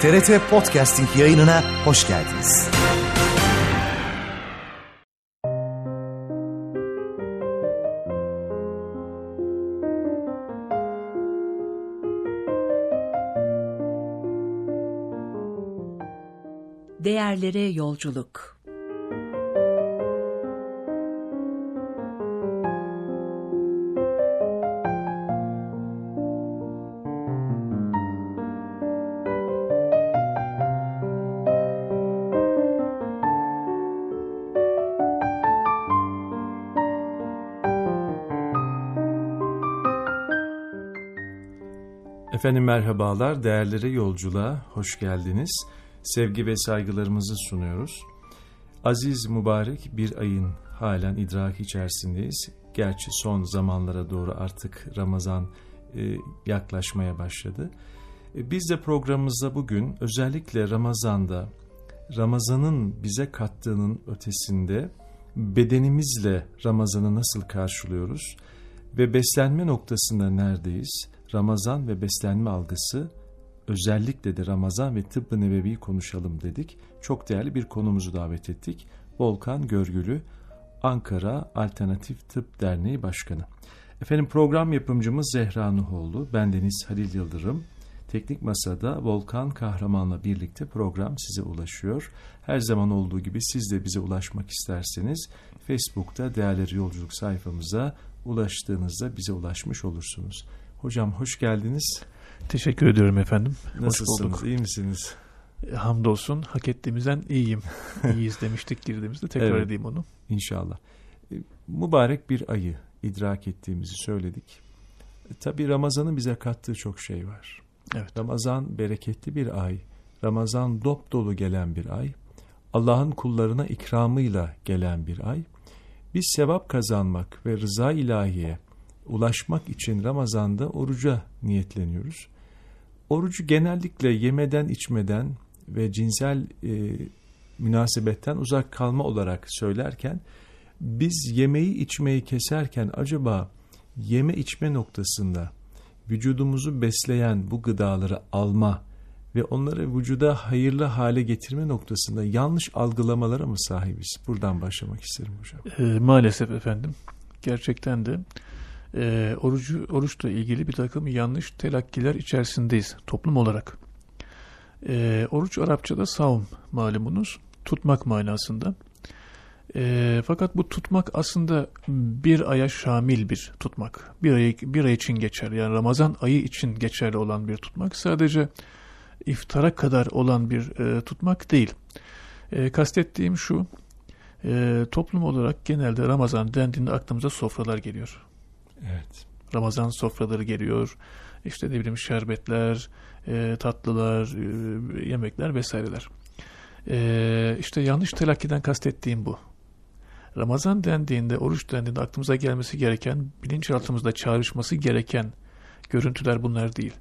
TRT Podcasting yayınına hoş geldiniz. Değerlere yolculuk. Efendim merhabalar, değerlere yolculuğa hoş geldiniz. Sevgi ve saygılarımızı sunuyoruz. Aziz mübarek bir ayın halen idraki içerisindeyiz. Gerçi son zamanlara doğru artık Ramazan yaklaşmaya başladı. Biz de programımızda bugün özellikle Ramazan'da, Ramazan'ın bize kattığının ötesinde bedenimizle Ramazan'ı nasıl karşılıyoruz ve beslenme noktasında neredeyiz? Ramazan ve beslenme algısı, özellikle de Ramazan ve Tıbb-ı Nebevi'yi konuşalım dedik. Çok değerli bir konumuzu davet ettik. Volkan Görgülü, Ankara Alternatif Tıp Derneği Başkanı. Efendim program yapımcımız Zehra Nuhoğlu, bendeniz Halil Yıldırım. Teknik Masa'da Volkan Kahraman'la birlikte program size ulaşıyor. Her zaman olduğu gibi siz de bize ulaşmak isterseniz Facebook'ta Değerleri Yolculuk sayfamıza ulaştığınızda bize ulaşmış olursunuz. Hocam hoş geldiniz. Teşekkür ediyorum efendim. Nasılsınız? İyi misiniz? Hamdolsun. Hak ettiğimizden iyiyim. İyiyiz demiştik girdiğimizde. Tekrar evet, edeyim onu. İnşallah. Mübarek bir ayı idrak ettiğimizi söyledik. Tabii Ramazan'ın bize kattığı çok şey var. Evet. Ramazan bereketli bir ay. Ramazan dop dolu gelen bir ay. Allah'ın kullarına ikramıyla gelen bir ay. Biz sevap kazanmak ve rıza ilahiye ulaşmak için Ramazan'da oruca niyetleniyoruz. Orucu genellikle yemeden, içmeden ve cinsel münasebetten uzak kalma olarak söylerken, biz yemeği içmeyi keserken acaba yeme içme noktasında vücudumuzu besleyen bu gıdaları alma ve onları vücuda hayırlı hale getirme noktasında yanlış algılamalara mı sahibiz? Buradan başlamak isterim hocam. Maalesef efendim. Gerçekten de oruçla ilgili bir takım yanlış telakkiler içerisindeyiz toplum olarak. Oruç Arapçada savm malumunuz, tutmak manasında. Fakat bu tutmak aslında bir aya şamil bir tutmak. Bir ay için geçer. Yani Ramazan ayı için geçerli olan bir tutmak. Sadece iftara kadar olan bir tutmak değil. Kastettiğim şu, toplum olarak genelde Ramazan dendiğinde aklımıza sofralar geliyor. Evet. Ramazan sofraları geliyor. İşte ne bileyim şerbetler, tatlılar, yemekler vesaireler. İşte yanlış telakkiden kastettiğim bu. Ramazan dendiğinde, oruç dendiğinde aklımıza gelmesi gereken, bilinçaltımızda çağrışması gereken görüntüler bunlar değil.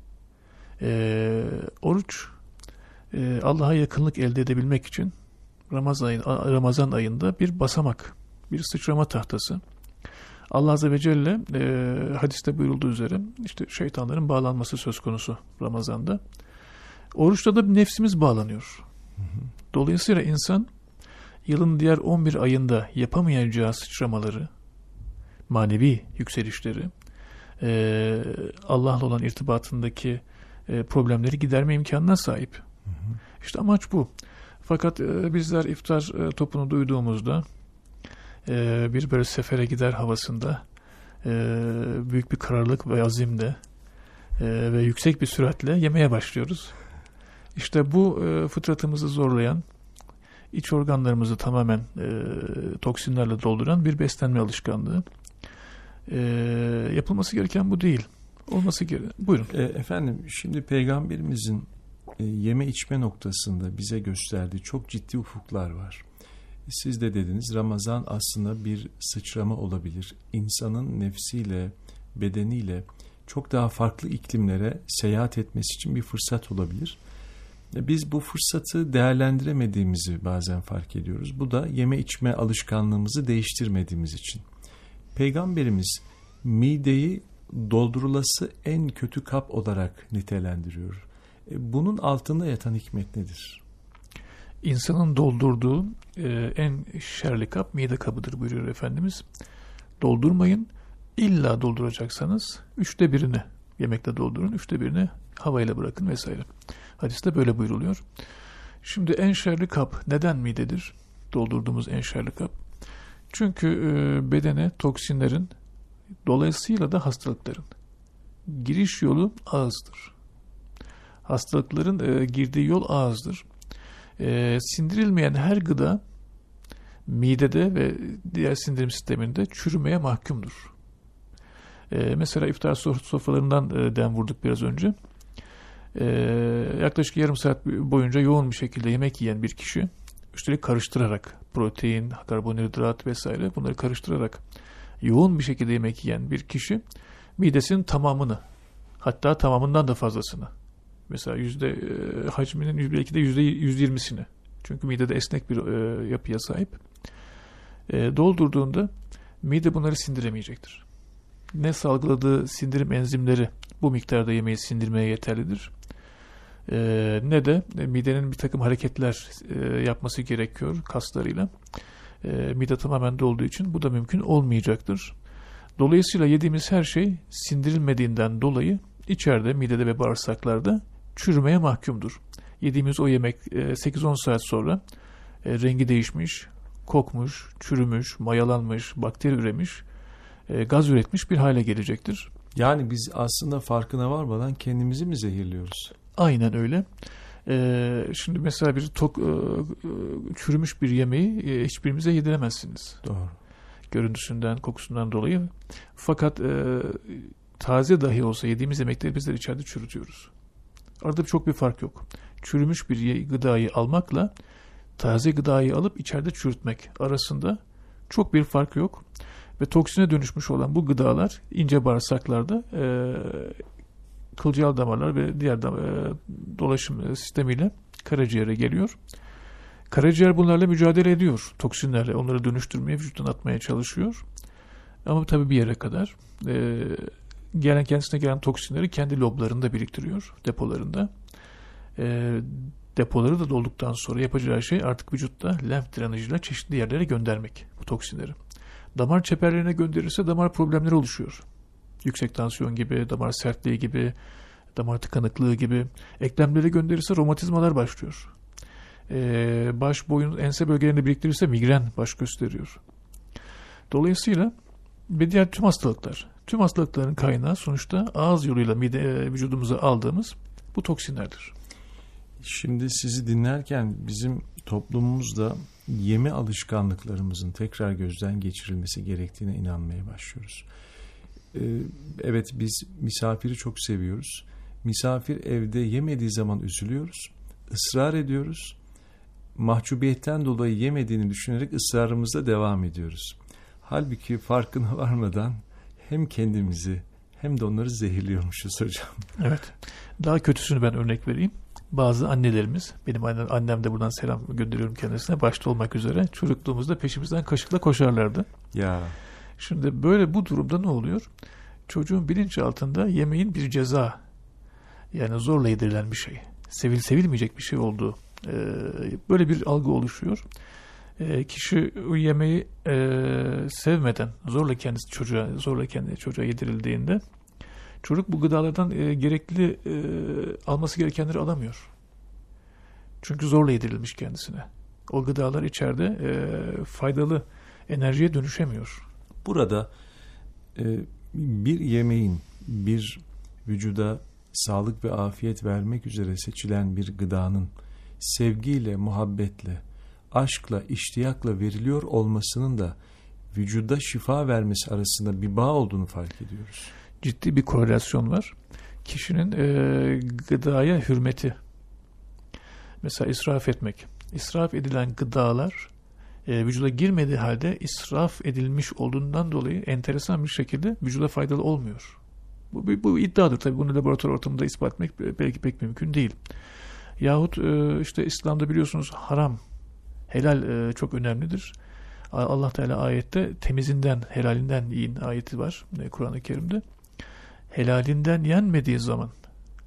Oruç, Allah'a yakınlık elde edebilmek için Ramazan ayında bir basamak, bir sıçrama tahtası. Allah Azze ve Celle hadiste buyurulduğu üzere işte şeytanların bağlanması söz konusu Ramazan'da. Oruçta da nefsimiz bağlanıyor. Dolayısıyla insan yılın diğer 11 ayında yapamayacağı sıçramaları, manevi yükselişleri, Allah'la olan irtibatındaki problemleri giderme imkanına sahip. İşte amaç bu. Fakat bizler iftar topunu duyduğumuzda bir böyle sefere gider havasında büyük bir kararlılık ve azimle ve yüksek bir süratle yemeye başlıyoruz. İşte bu fıtratımızı zorlayan, iç organlarımızı tamamen toksinlerle dolduran bir beslenme alışkanlığı. Yapılması gereken bu değil. Olması gereken. Buyurun. Efendim şimdi Peygamberimizin yeme içme noktasında bize gösterdiği çok ciddi ufuklar var. Siz de dediniz, Ramazan aslında bir sıçrama olabilir. İnsanın nefsiyle, bedeniyle çok daha farklı iklimlere seyahat etmesi için bir fırsat olabilir. Biz bu fırsatı değerlendiremediğimizi bazen fark ediyoruz. Bu da yeme içme alışkanlığımızı değiştirmediğimiz için. Peygamberimiz mideyi doldurulası en kötü kap olarak nitelendiriyor. Bunun altında yatan hikmet nedir? İnsanın doldurduğu en şerli kap mide kabıdır buyuruyor Efendimiz. Doldurmayın. İlla dolduracaksanız 1/3'ünü yemekle doldurun, 1/3'ünü havayla bırakın vesaire. Hadiste böyle buyruluyor. Şimdi en şerli kap neden midedir? Doldurduğumuz en şerli kap. Çünkü bedene toksinlerin, dolayısıyla da hastalıkların giriş yolu ağızdır. Hastalıkların girdiği yol ağızdır. Sindirilmeyen her gıda midede ve diğer sindirim sisteminde çürümeye mahkumdur. Mesela iftar sofralarından dem vurduk biraz önce. Yaklaşık yarım saat boyunca yoğun bir şekilde yemek yiyen bir kişi, üstelik karıştırarak protein, karbonhidrat vesaire bunları karıştırarak yoğun bir şekilde yemek yiyen bir kişi midesinin tamamını, hatta tamamından da fazlasını, mesela hacminin belki de %120'sini, çünkü midede esnek bir yapıya sahip, doldurduğunda mide bunları sindiremeyecektir. Ne salgıladığı sindirim enzimleri bu miktarda yemeği sindirmeye yeterlidir, ne de midenin bir takım hareketler yapması gerekiyor kaslarıyla. Mide tamamen dolduğu için bu da mümkün olmayacaktır. Dolayısıyla yediğimiz her şey sindirilmediğinden dolayı içeride, midede ve bağırsaklarda çürümeye mahkumdur. Yediğimiz o yemek 8-10 saat sonra rengi değişmiş, kokmuş, çürümüş, mayalanmış, bakteri üremiş, gaz üretmiş bir hale gelecektir. Yani biz aslında farkına varmadan kendimizi mi zehirliyoruz? Aynen öyle. Şimdi mesela bir çürümüş bir yemeği hiçbirimize yediremezsiniz. Doğru. Görüntüsünden, kokusundan dolayı. Fakat taze dahi olsa yediğimiz yemekleri bizler içeride çürütüyoruz. Arada çok bir fark yok. Çürümüş bir gıdayı almakla taze gıdayı alıp içeride çürütmek arasında çok bir fark yok. Ve toksine dönüşmüş olan bu gıdalar ince bağırsaklarda kılcal damarlar ve diğer dolaşım sistemiyle karaciğere geliyor. Karaciğer bunlarla mücadele ediyor. Toksinlerle onları dönüştürmeye, vücuttan atmaya çalışıyor. Ama tabii bir yere kadar kendisine gelen toksinleri kendi loblarında biriktiriyor, depolarında. Depoları da dolduktan sonra yapacağı şey artık vücutta lenf drenajıyla çeşitli yerlere göndermek bu toksinleri. Damar çeperlerine gönderirse damar problemleri oluşuyor. Yüksek tansiyon gibi, damar sertliği gibi, damar tıkanıklığı gibi. Eklemlere gönderirse romatizmalar başlıyor. Baş, boyun, ense bölgelerinde biriktirirse migren baş gösteriyor. Dolayısıyla ve diğer tüm hastalıkların kaynağı sonuçta ağız yoluyla vücudumuza aldığımız bu toksinlerdir. Şimdi sizi dinlerken bizim toplumumuzda yeme alışkanlıklarımızın tekrar gözden geçirilmesi gerektiğine inanmaya başlıyoruz. Evet, biz misafiri çok seviyoruz. Misafir evde yemediği zaman üzülüyoruz, ısrar ediyoruz. Mahcubiyetten dolayı yemediğini düşünerek ısrarımıza devam ediyoruz. Halbuki farkına varmadan hem kendimizi hem de onları zehirliyormuşuz hocam. Evet. Daha kötüsünü ben örnek vereyim. Bazı annelerimiz, benim annem de buradan selam gönderiyorum kendisine, başta olmak üzere, çocukluğumuzda peşimizden kaşıkla koşarlardı. Ya. Şimdi böyle bu durumda ne oluyor? Çocuğun bilinçaltında yemeğin bir ceza, yani zorla yedirilen bir şey, sevilmeyecek bir şey olduğu, böyle bir algı oluşuyor. Kişi o yemeği sevmeden zorla kendi çocuğa yedirildiğinde çocuk bu gıdalardan gerekli alması gerekenleri alamıyor. Çünkü zorla yedirilmiş kendisine. O gıdalar içeride faydalı enerjiye dönüşemiyor. Burada bir yemeğin bir vücuda sağlık ve afiyet vermek üzere seçilen bir gıdanın sevgiyle, muhabbetle, aşkla, iştiyakla veriliyor olmasının da vücuda şifa vermesi arasında bir bağ olduğunu fark ediyoruz. Ciddi bir korelasyon var. Kişinin gıdaya hürmeti, mesela israf etmek. İsraf edilen gıdalar vücuda girmediği halde israf edilmiş olduğundan dolayı enteresan bir şekilde vücuda faydalı olmuyor. Bu iddiadır. Tabii bunu laboratuvar ortamında ispat etmek belki pek mümkün değil. Yahut işte İslam'da biliyorsunuz haram, helal çok önemlidir. Allah Teala ayette temizinden, helalinden yiyin ayeti var Kur'an-ı Kerim'de. Helalinden yenmediği zaman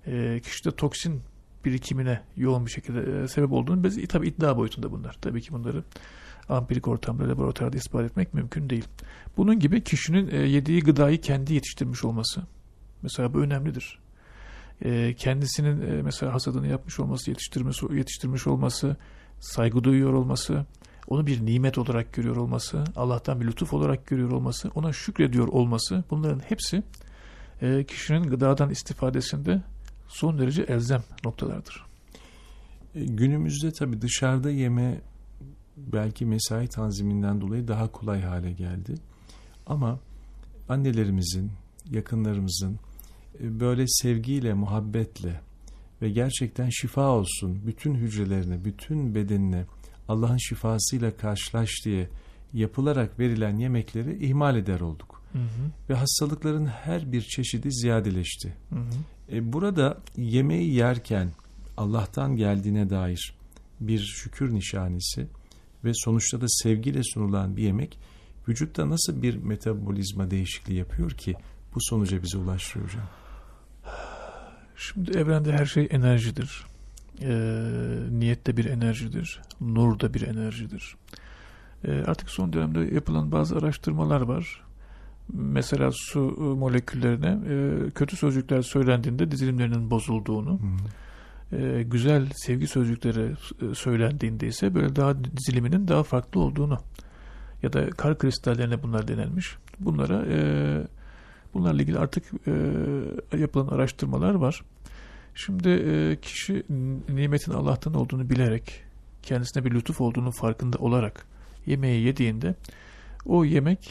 kişide toksin birikimine yoğun bir şekilde sebep olduğunu biz tabii iddia boyutunda bunlar. Tabii ki bunları ampirik ortamda, laboratuvarda ispat etmek mümkün değil. Bunun gibi kişinin yediği gıdayı kendi yetiştirmiş olması. Mesela bu önemlidir. Kendisinin mesela hasadını yapmış olması, yetiştirmiş olması, saygı duyuyor olması, onu bir nimet olarak görüyor olması, Allah'tan bir lütuf olarak görüyor olması, ona şükrediyor olması, bunların hepsi kişinin gıdadan istifadesinde son derece elzem noktalardır. Günümüzde tabii dışarıda yeme belki mesai tanziminden dolayı daha kolay hale geldi. Ama annelerimizin, yakınlarımızın böyle sevgiyle, muhabbetle ve gerçekten şifa olsun bütün hücrelerine, bütün bedenine Allah'ın şifasıyla karşılaş diye yapılarak verilen yemekleri ihmal eder olduk. Hı hı. Ve hastalıkların her bir çeşidi ziyadeleşti. Hı hı. Burada yemeği yerken Allah'tan geldiğine dair bir şükür nişanesi ve sonuçta da sevgiyle sunulan bir yemek vücutta nasıl bir metabolizma değişikliği yapıyor ki bu sonuca bize ulaştırıyor hocam? Şimdi evrende her şey enerjidir. Niyet de bir enerjidir. Nur da bir enerjidir. Artık son dönemde yapılan bazı araştırmalar var. Mesela su moleküllerine kötü sözcükler söylendiğinde dizilimlerinin bozulduğunu, güzel sevgi sözcükleri söylendiğinde ise böyle daha diziliminin daha farklı olduğunu ya da kar kristallerine bunlar denilmiş. Bunlarla ilgili artık yapılan araştırmalar var. Şimdi kişi nimetin Allah'tan olduğunu bilerek, kendisine bir lütuf olduğunu farkında olarak yemeği yediğinde o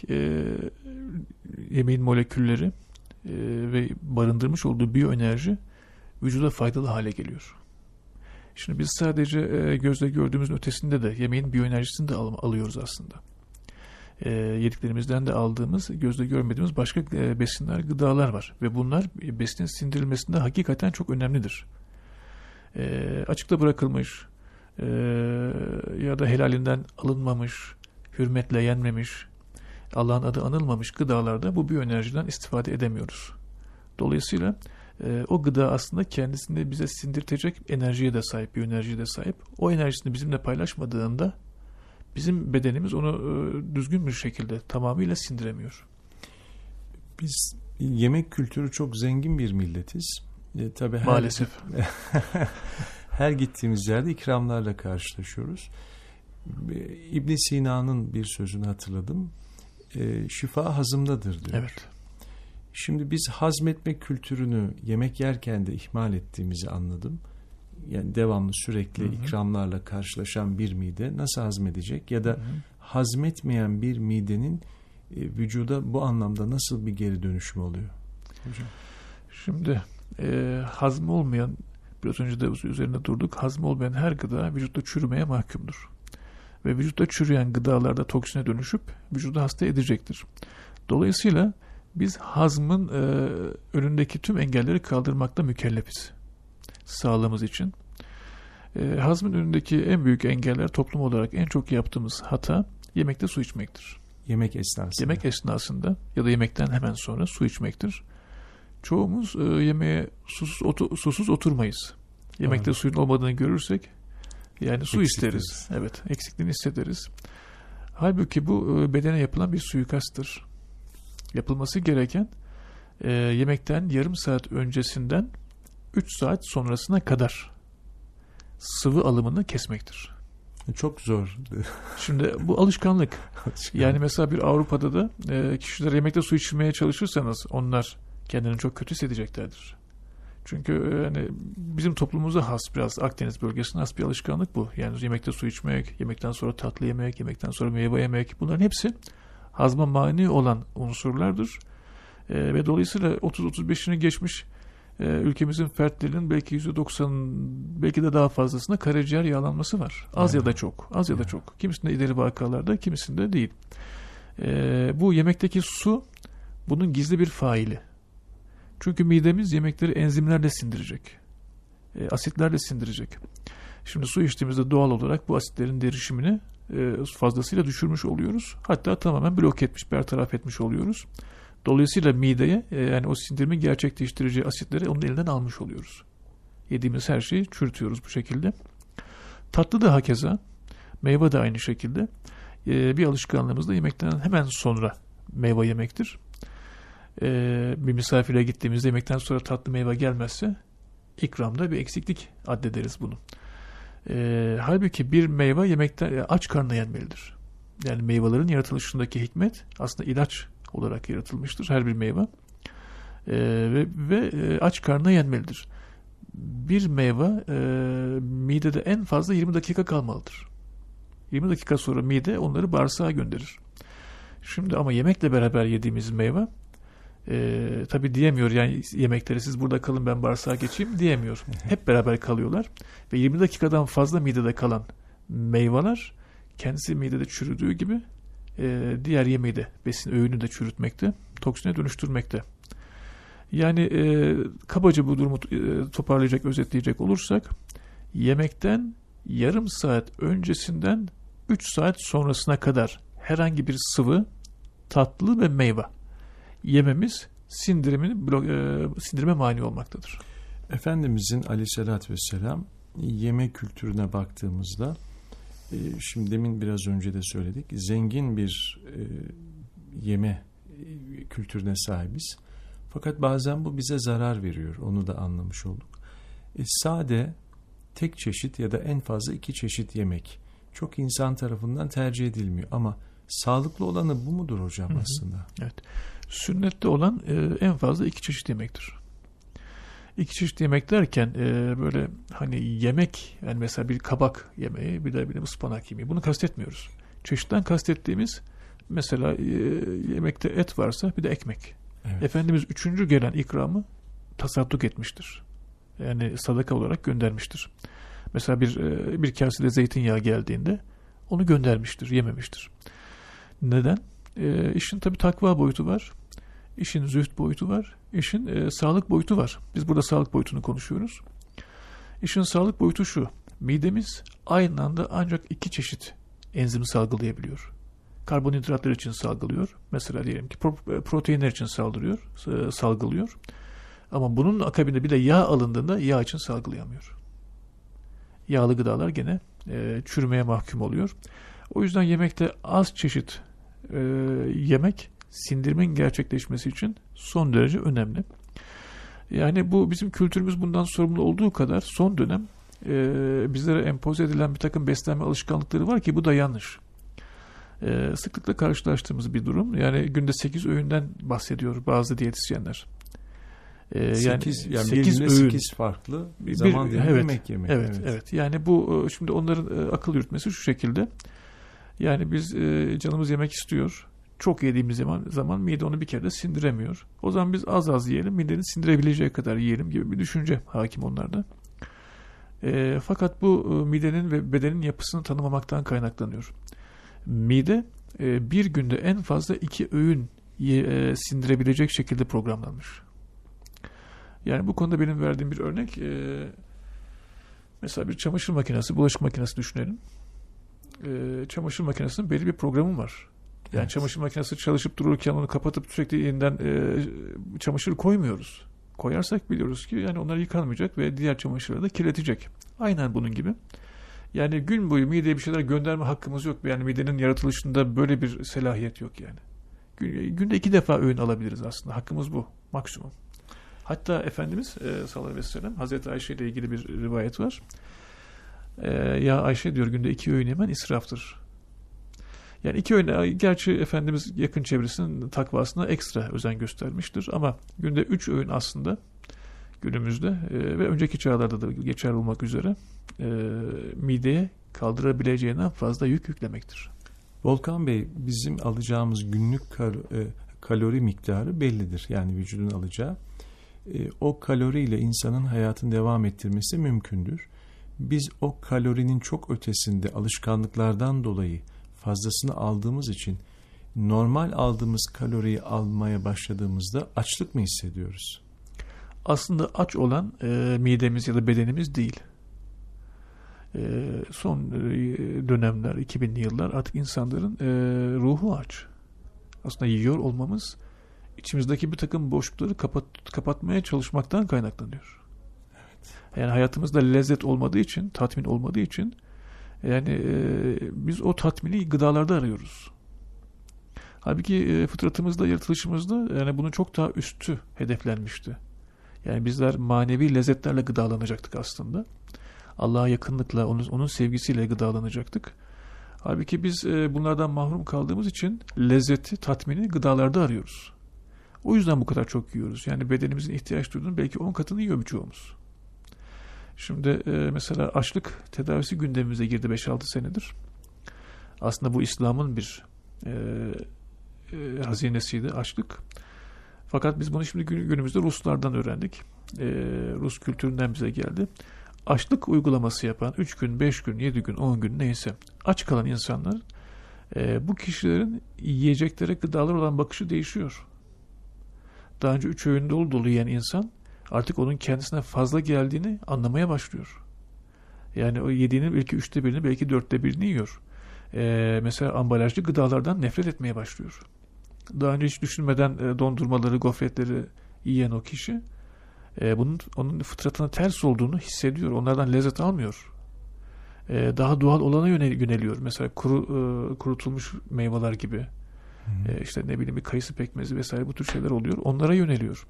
yemeğin molekülleri ve barındırmış olduğu biyoenerji vücuda faydalı hale geliyor. Şimdi biz sadece gözle gördüğümüzün ötesinde de yemeğin biyoenerjisini de alıyoruz aslında. Yediklerimizden de aldığımız, gözle görmediğimiz başka besinler, gıdalar var. Ve bunlar besinin sindirilmesinde hakikaten çok önemlidir. Açıkta bırakılmış ya da helalinden alınmamış, hürmetle yenmemiş, Allah'ın adı anılmamış gıdalarda bu biyoenerjiden istifade edemiyoruz. Dolayısıyla o gıda aslında kendisinde bize sindirtecek enerjiye de sahip, biyoenerjiye de sahip. O enerjisini bizimle paylaşmadığında bizim bedenimiz onu düzgün bir şekilde tamamıyla sindiremiyor. Biz yemek kültürü çok zengin bir milletiz. Tabii maalesef. Her gittiğimiz yerde ikramlarla karşılaşıyoruz. İbn Sina'nın bir sözünü hatırladım. Şifa hazımdadır diyor. Evet. Şimdi biz hazmetme kültürünü yemek yerken de ihmal ettiğimizi anladım. Yani devamlı sürekli ikramlarla karşılaşan bir mide nasıl hazmedecek ya da hazmetmeyen bir midenin vücuda bu anlamda nasıl bir geri dönüşümü oluyor? Hocam. Şimdi hazm olmayan, biraz önce de üzerinde durduk, hazm olmayan her gıda vücutta çürümeye mahkumdur. Ve vücutta çürüyen gıdalarda toksine dönüşüp vücudu hasta edecektir. Dolayısıyla biz hazmın önündeki tüm engelleri kaldırmakla mükellefiz. Sağlığımız için. Hazmın önündeki en büyük engeller toplum olarak en çok yaptığımız hata yemekte su içmektir. Yemek esnasında. Yemek esnasında ya da yemekten hemen sonra su içmektir. Çoğumuz yemeğe susuz oturmayız. Yemekte suyun olmadığını görürsek yani su isteriz. Evet, eksikliğini hissederiz. Halbuki bu bedene yapılan bir suikasttır. Yapılması gereken yemekten yarım saat öncesinden 3 saat sonrasına kadar sıvı alımını kesmektir. Çok zor. Şimdi bu alışkanlık. Yani mesela bir Avrupa'da da kişiler yemekte su içmeye çalışırsanız onlar kendini çok kötü hissedeceklerdir. Çünkü yani bizim toplumumuza has, biraz Akdeniz bölgesine has bir alışkanlık bu. Yani yemekte su içmek, yemekten sonra tatlı yemek, yemekten sonra meyve yemek, bunların hepsi hazma mani olan unsurlardır. Ve dolayısıyla 30-35'ini geçmiş ülkemizin fertlerinin belki %90, belki de daha fazlasında karaciğer yağlanması var. Az ya da çok. Az ya da çok. Kimisinde ileri vakalarda, kimisinde değil. Bu yemekteki su bunun gizli bir faili. Çünkü midemiz yemekleri enzimlerle sindirecek. Asitlerle sindirecek. Şimdi su içtiğimizde doğal olarak bu asitlerin derişimini fazlasıyla düşürmüş oluyoruz. Hatta tamamen blok etmiş, bertaraf etmiş oluyoruz. Dolayısıyla mideye yani o sindirimi gerçekleştirici asitleri onun elinden almış oluyoruz. Yediğimiz her şeyi çürütüyoruz bu şekilde. Tatlı da hakeza, meyve de aynı şekilde. Bir alışkanlığımız da yemekten hemen sonra meyve yemektir. Bir misafire gittiğimizde yemekten sonra tatlı meyve gelmezse ikramda bir eksiklik addederiz bunu. Halbuki bir meyve yemekten aç karnına yenmelidir. Yani meyvelerin yaratılışındaki hikmet aslında ilaç olarak yaratılmıştır her bir meyve. Ve aç karnına yenmelidir. Bir meyve midede en fazla 20 dakika kalmalıdır. 20 dakika sonra mide onları bağırsağa gönderir. Şimdi ama yemekle beraber yediğimiz meyve tabii diyemiyor yani yemekleri siz burada kalın ben bağırsağa geçeyim diyemiyor. Hep beraber kalıyorlar ve 20 dakikadan fazla midede kalan meyveler kendisi midede çürüdüğü gibi diğer yemeği de besin öğünü de çürütmekte, toksine dönüştürmekte. Yani kabaca bu durumu toparlayacak, özetleyecek olursak yemekten yarım saat öncesinden 3 saat sonrasına kadar herhangi bir sıvı, tatlı ve meyve yememiz sindirime mani olmaktadır. Efendimizin aleyhissalatü vesselam yeme kültürüne baktığımızda şimdi demin biraz önce de söyledik zengin bir yeme kültürüne sahibiz. Fakat bazen bu bize zarar veriyor. Onu da anlamış olduk. Sade tek çeşit ya da en fazla 2 çeşit yemek çok insan tarafından tercih edilmiyor. Ama sağlıklı olanı bu mudur hocam aslında? Evet. Sünnette olan en fazla 2 çeşit yemektir. 2 çeşit yemek derken böyle hani yemek yani mesela bir kabak yemeği bir de ıspanak yemeği bunu kastetmiyoruz. Çeşitten kastettiğimiz mesela yemekte et varsa bir de ekmek. Evet. Efendimiz 3. gelen ikramı tasadduk etmiştir. Yani sadaka olarak göndermiştir. Mesela bir kasede zeytinyağı geldiğinde onu göndermiştir, yememiştir. Neden? İşin tabii takva boyutu var. İşin zühd boyutu var. İşin sağlık boyutu var. Biz burada sağlık boyutunu konuşuyoruz. İşin sağlık boyutu şu. Midemiz aynı anda ancak 2 çeşit enzimi salgılayabiliyor. Karbonhidratlar için salgılıyor. Mesela diyelim ki proteinler için salgılıyor. Ama bunun akabinde bir de yağ alındığında yağ için salgılayamıyor. Yağlı gıdalar gene çürümeye mahkum oluyor. O yüzden yemekte az çeşit yemek sindirimin gerçekleşmesi için son derece önemli. Yani bu bizim kültürümüz bundan sorumlu olduğu kadar son dönem bizlere empoze edilen bir takım beslenme alışkanlıkları var ki bu da yanlış. Sıklıkla karşılaştığımız bir durum. Yani günde 8 öğünden bahsediyor bazı diyetisyenler. 8 öğün. 8 farklı zaman dilimi yemek yemek. Evet. Yani bu şimdi onların akıl yürütmesi şu şekilde. Yani biz canımız yemek istiyor. Çok yediğimiz zaman mide onu bir kere de sindiremiyor. O zaman biz az az yiyelim, midenin sindirebileceği kadar yiyelim gibi bir düşünce hakim onlarda. Fakat bu midenin ve bedenin yapısını tanımamaktan kaynaklanıyor. Mide bir günde en fazla 2 öğün sindirebilecek şekilde programlanmış. Yani bu konuda benim verdiğim bir örnek mesela bir çamaşır makinesi, bulaşık makinesi düşünelim. Çamaşır makinesinin belli bir programı var. Yani evet. Çamaşır makinesi çalışıp dururken onu kapatıp sürekli yeniden çamaşır koymuyoruz. Koyarsak biliyoruz ki yani onlar yıkanmayacak ve diğer çamaşırları da kirletecek. Aynen bunun gibi. Yani gün boyu mideye bir şeyler gönderme hakkımız yok. Yani midenin yaratılışında böyle bir selahiyet yok yani. Günde 2 defa öğün alabiliriz aslında. Hakkımız bu. Maksimum. Hatta Efendimiz sallallahu aleyhi ve sellem Hazreti Ayşe ile ilgili bir rivayet var. Ya Ayşe diyor günde 2 öğün yemen israftır. Yani 2 öğün gerçi Efendimiz yakın çevresinin takvasına ekstra özen göstermiştir. Ama günde 3 öğün aslında günümüzde ve önceki çağlarda da geçerli olmak üzere mideye kaldırabileceğinden fazla yük yüklemektir. Volkan Bey bizim alacağımız günlük kalori miktarı bellidir. Yani vücudun alacağı. O kaloriyle insanın hayatını devam ettirmesi mümkündür. Biz o kalorinin çok ötesinde alışkanlıklardan dolayı fazlasını aldığımız için normal aldığımız kaloriyi almaya başladığımızda açlık mı hissediyoruz? Aslında aç olan midemiz ya da bedenimiz değil. Son dönemler, 2000'li yıllar artık insanların ruhu aç. Aslında yiyor olmamız içimizdeki bir takım boşlukları kapatmaya çalışmaktan kaynaklanıyor. Yani hayatımızda lezzet olmadığı için, tatmin olmadığı için yani biz o tatmini gıdalarda arıyoruz. Halbuki fıtratımızda, yaratılışımızda yani bunun çok daha üstü hedeflenmişti. Yani bizler manevi lezzetlerle gıdalanacaktık aslında. Allah'a yakınlıkla, onun sevgisiyle gıdalanacaktık. Halbuki biz bunlardan mahrum kaldığımız için lezzeti, tatmini gıdalarda arıyoruz. O yüzden bu kadar çok yiyoruz. Yani bedenimizin ihtiyaç duyduğunun belki 10 katını yiyor birçoğumuz. Şimdi mesela açlık tedavisi gündemimize girdi 5-6 senedir. Aslında bu İslam'ın bir hazinesiydi açlık. Fakat biz bunu şimdi günümüzde Ruslardan öğrendik. Rus kültüründen bize geldi. Açlık uygulaması yapan 3 gün, 5 gün, 7 gün, 10 gün neyse aç kalan insanlar bu kişilerin yiyeceklere, gıdalar olan bakışı değişiyor. Daha önce 3 öğün dolu dolu yiyen insan artık onun kendisine fazla geldiğini anlamaya başlıyor. Yani o yediğinin belki 3'te 1'ini, belki 4'te 1'ini yiyor. Mesela ambalajlı gıdalardan nefret etmeye başlıyor. Daha önce hiç düşünmeden dondurmaları, gofretleri yiyen o kişi onun fıtratına ters olduğunu hissediyor. Onlardan lezzet almıyor. Daha doğal olana yöneliyor. Mesela kurutulmuş meyveler gibi. İşte ne bileyim bir kayısı pekmezi vesaire bu tür şeyler oluyor. Onlara yöneliyor.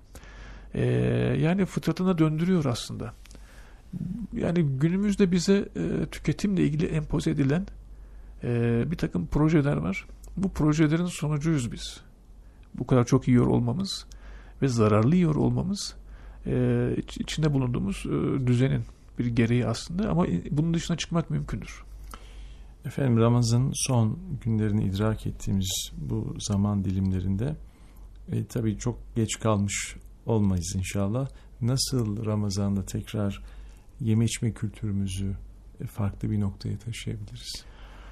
Yani fıtratına döndürüyor aslında. Yani günümüzde bize tüketimle ilgili empoze edilen bir takım projeler var. Bu projelerin sonucuyuz biz. Bu kadar çok yiyor olmamız ve zararlı yiyor olmamız içinde bulunduğumuz düzenin bir gereği aslında, ama bunun dışına çıkmak mümkündür. Efendim, Ramazan'ın son günlerini idrak ettiğimiz bu zaman dilimlerinde tabii çok geç kalmış olmayız inşallah. Nasıl Ramazan'da tekrar yeme içme kültürümüzü farklı bir noktaya taşıyabiliriz?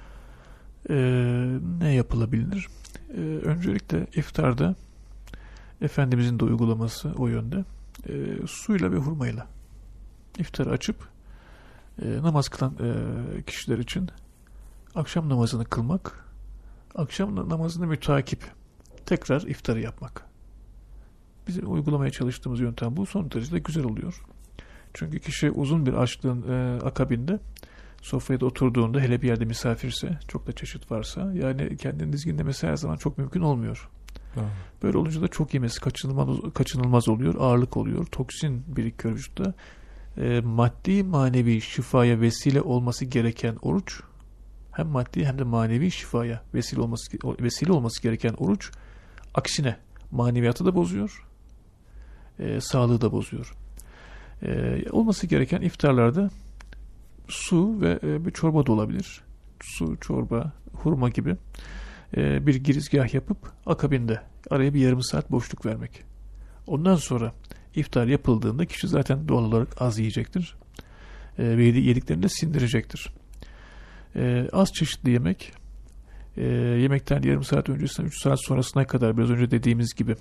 Ne yapılabilir? Öncelikle iftarda Efendimizin de uygulaması o yönde. Suyla ve hurmayla iftarı açıp namaz kılan kişiler için akşam namazını kılmak, akşam namazını mütakip tekrar iftarı yapmak. Bizim uygulamaya çalıştığımız yöntem bu. Son derece de güzel oluyor. Çünkü kişi uzun bir açlığın akabinde sofraya da oturduğunda, hele bir yerde misafirse, çok da çeşit varsa, yani kendini dizginlemesi her zaman çok mümkün olmuyor. Böyle olunca da çok yemesi kaçınılmaz oluyor, ağırlık oluyor, toksin birikiyor vücutta. Maddi manevi şifaya vesile olması gereken oruç, hem maddi hem de manevi şifaya vesile olması gereken oruç, aksine maneviyatı da bozuyor, sağlığı da bozuyor. Olması gereken iftarlarda su ve bir çorba da olabilir. Su, çorba, hurma gibi bir girizgah yapıp akabinde araya bir yarım saat boşluk vermek. Ondan sonra iftar yapıldığında kişi zaten doğal olarak az yiyecektir. Ve yediklerini de sindirecektir. Az çeşitli yemek, yemekten yarım saat öncesinden 3 saat sonrasına kadar biraz önce dediğimiz gibi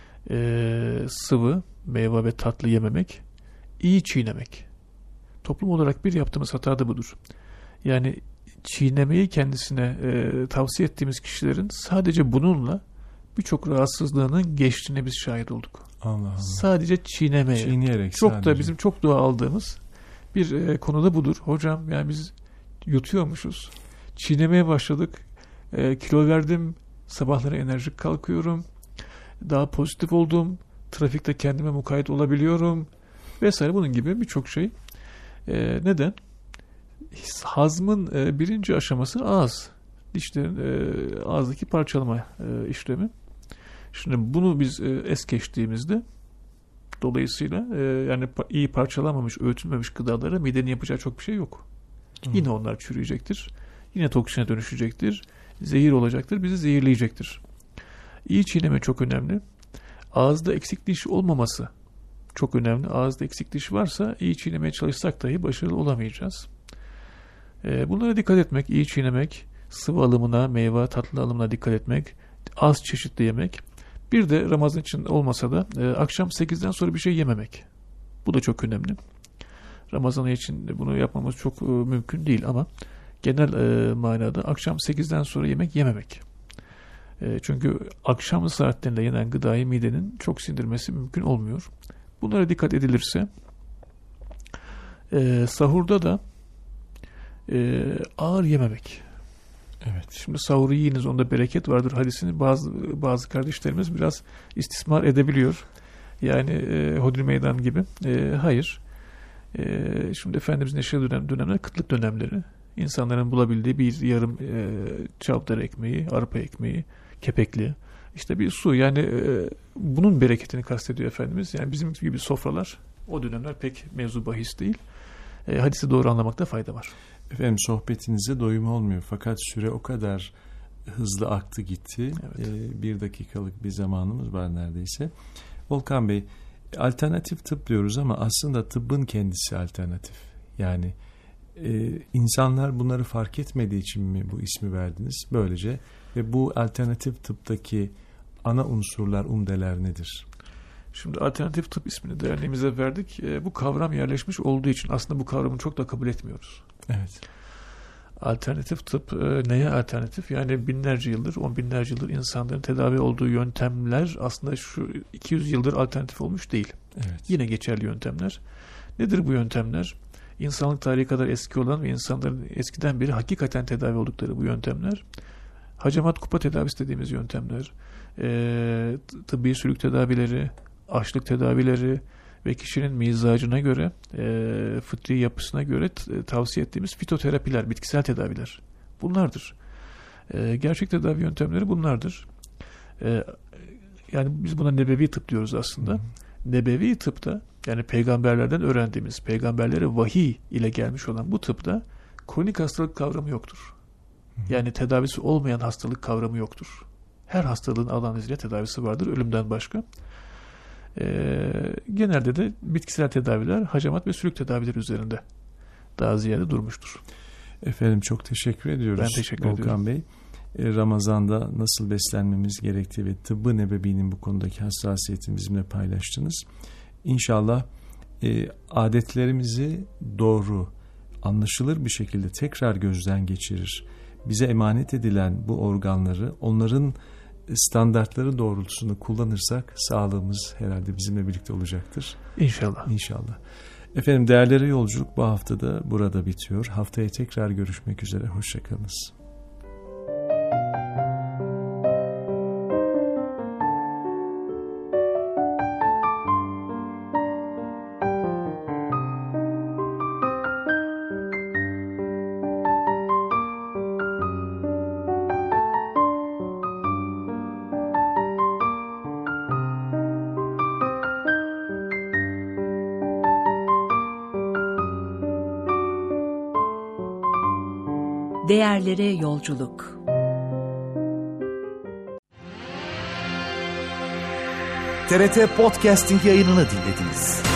sıvı, meyve ve tatlı yememek, iyi çiğnemek. Toplum olarak bir yaptığımız hata da budur. Yani çiğnemeyi kendisine tavsiye ettiğimiz kişilerin sadece bununla birçok rahatsızlığının geçtiğine biz şahit olduk. Allah Allah. Sadece çiğneyerek çok sadece. Da bizim çok dua aldığımız bir konuda budur. Hocam yani biz yutuyormuşuz. Çiğnemeye başladık. Kilo verdim. Sabahları enerjik kalkıyorum. Daha pozitif oldum. Trafikte kendime mukayyet olabiliyorum. Vesaire, bunun gibi birçok şey. Neden? Hazmın birinci aşaması ağız. Dişlerin ağızdaki parçalama işlemi. Şimdi bunu biz es geçtiğimizde, dolayısıyla yani iyi parçalanmamış, öğütülmemiş gıdalara midenin yapacağı çok bir şey yok. Yine onlar çürüyecektir. Yine toksine dönüşecektir. Zehir olacaktır. Bizi zehirleyecektir. İyi çiğneme çok önemli. Ağızda eksik diş olmaması çok önemli. Ağızda eksik diş varsa iyi çiğnemeye çalışsak dahi başarılı olamayacağız. Bunlara dikkat etmek, iyi çiğnemek, sıvı alımına, meyve, tatlı alımına dikkat etmek, az çeşitli yemek. Bir de Ramazan için olmasa da akşam 8'den sonra bir şey yememek. Bu da çok önemli. Ramazan için bunu yapmamız çok mümkün değil ama genel manada akşam 8'den sonra yemek yememek. Çünkü akşam saatlerinde yenen gıdayı midenin çok sindirmesi mümkün olmuyor. Bunlara dikkat edilirse sahurda da ağır yememek. Evet. Şimdi sahuru yiyiniz, onda bereket vardır hadisini bazı kardeşlerimiz biraz istismar edebiliyor. Yani hodri meydan gibi. Hayır. Şimdi Efendimizin yaşadığı dönemler kıtlık dönemleri. İnsanların bulabildiği bir yarım çavdar ekmeği, arpa ekmeği, kepekli, işte bir su. Yani bunun bereketini kastediyor Efendimiz. Yani bizim gibi sofralar o dönemler pek mevzu bahis değil. Hadisi doğru anlamakta fayda var. Efendim, sohbetinize doyum olmuyor. Fakat süre o kadar hızlı aktı gitti. Evet. 1 dakikalık bir zamanımız var neredeyse. Volkan Bey, alternatif tıp diyoruz ama aslında tıbbın kendisi alternatif. Yani insanlar bunları fark etmediği için mi bu ismi verdiniz? Böylece ve bu alternatif tıptaki ana unsurlar, umdeler nedir? Şimdi alternatif tıp ismini derneğimize verdik. Bu kavram yerleşmiş olduğu için aslında bu kavramı çok da kabul etmiyoruz. Evet. Alternatif tıp neye alternatif? Yani binlerce yıldır, 10 binlerce yıldır insanların tedavi olduğu yöntemler aslında şu 200 yıldır alternatif olmuş değil. Evet. Yine geçerli yöntemler. Nedir bu yöntemler? İnsanlık tarihi kadar eski olan ve insanların eskiden beri hakikaten tedavi oldukları bu yöntemler. Hacamat kupa tedavisi dediğimiz yöntemler, tıbbi sülük tedavileri, açlık tedavileri ve kişinin mizacına göre, fıtri yapısına göre tavsiye ettiğimiz fitoterapiler, bitkisel tedaviler. Bunlardır. Gerçek tedavi yöntemleri bunlardır. Yani biz buna nebevi tıp diyoruz aslında. Hı. Nebevi tıpta, yani peygamberlerden öğrendiğimiz, peygamberlere vahiy ile gelmiş olan bu tıpta kronik hastalık kavramı yoktur. Yani tedavisi olmayan hastalık kavramı yoktur. Her hastalığın Allah'ın izniyle tedavisi vardır, ölümden başka. Genelde de bitkisel tedaviler, hacamat ve sülük tedavileri üzerinde daha ziyade durmuştur. Efendim, çok teşekkür ediyoruz. Ben teşekkür Volkan Bey. Ramazan'da nasıl beslenmemiz gerektiği ve tıbbı nebevinin bu konudaki hassasiyetini bizimle paylaştınız. İnşallah adetlerimizi doğru, anlaşılır bir şekilde tekrar gözden geçirir. Bize emanet edilen bu organları, onların standartları doğrultusunda kullanırsak sağlığımız herhalde bizimle birlikte olacaktır. İnşallah. İnşallah. Efendim, değerlere yolculuk bu haftada burada bitiyor. Haftaya tekrar görüşmek üzere. Hoşça kalınız. Değerlere yolculuk. TRT Podcasting yayınını dinlediniz.